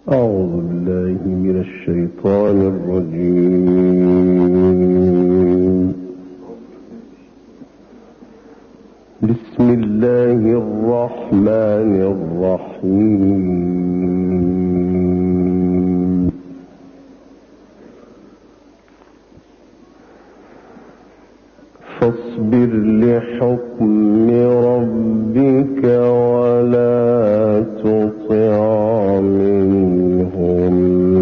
أعوذ بالله من الشيطان الرجيم. بسم الله الرحمن الرحيم. فاصبر لحكم ربك ولا تطع منهم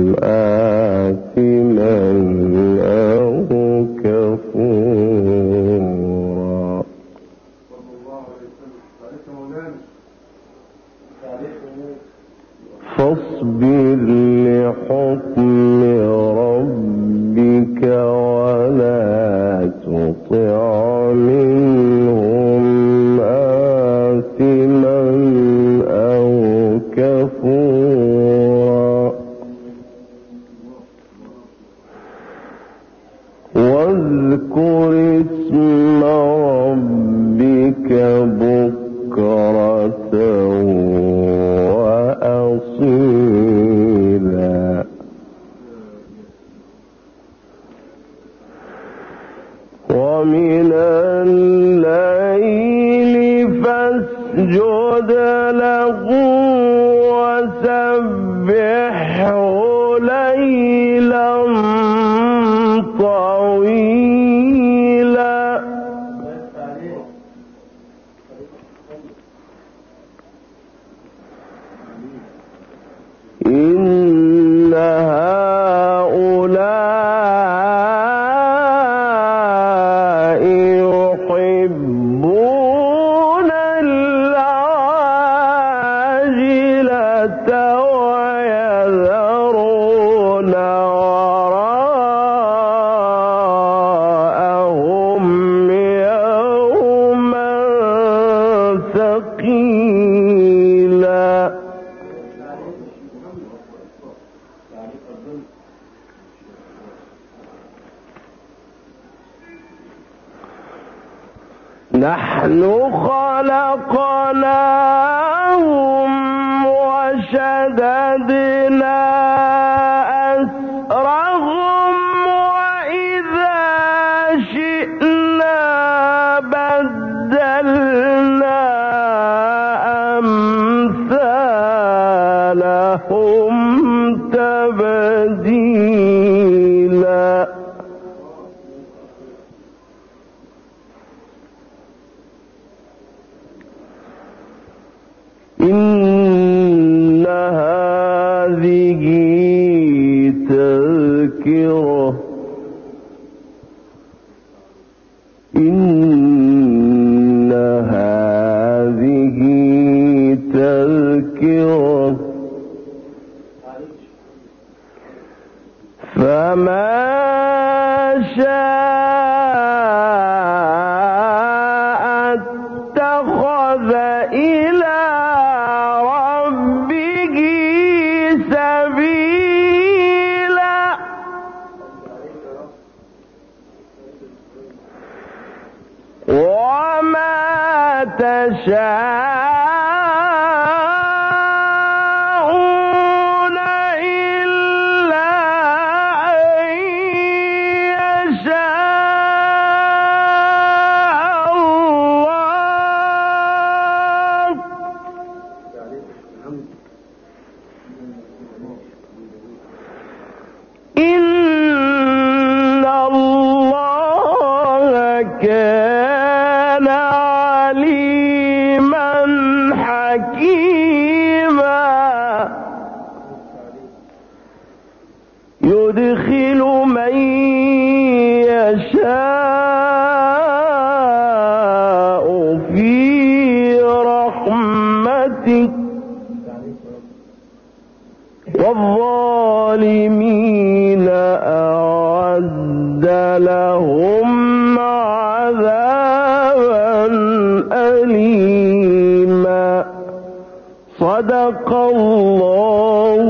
آثما أو كفورا. فاصبر لحكم ربك ولا تطع منهم آثما أو كفورا. واذكر اسم ربك بكرة وأصيلا. ومن الليل فاسجد له وسبحه ليلا طويلا. إن هؤلاء يحبون العاجلة ويذرون وراءهم يوما ثقيلا. نحن خلقناهم وشددنا أسرهم وإذا شئنا بدلنا أمثالهم تبديلا. إن هذه تذكرة. إن هذه تذكرة فمن شاء اتخذ إلى ربه سبيلا. وما تشاءون إلا أن يشاء الله. إن الله كان عليما حكيما. يدخل من يشاء في رحمته والظالمين أعد لهم عذابا أليما. صدق الله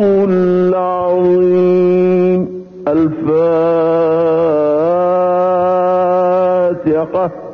العظيم. الفاتحة.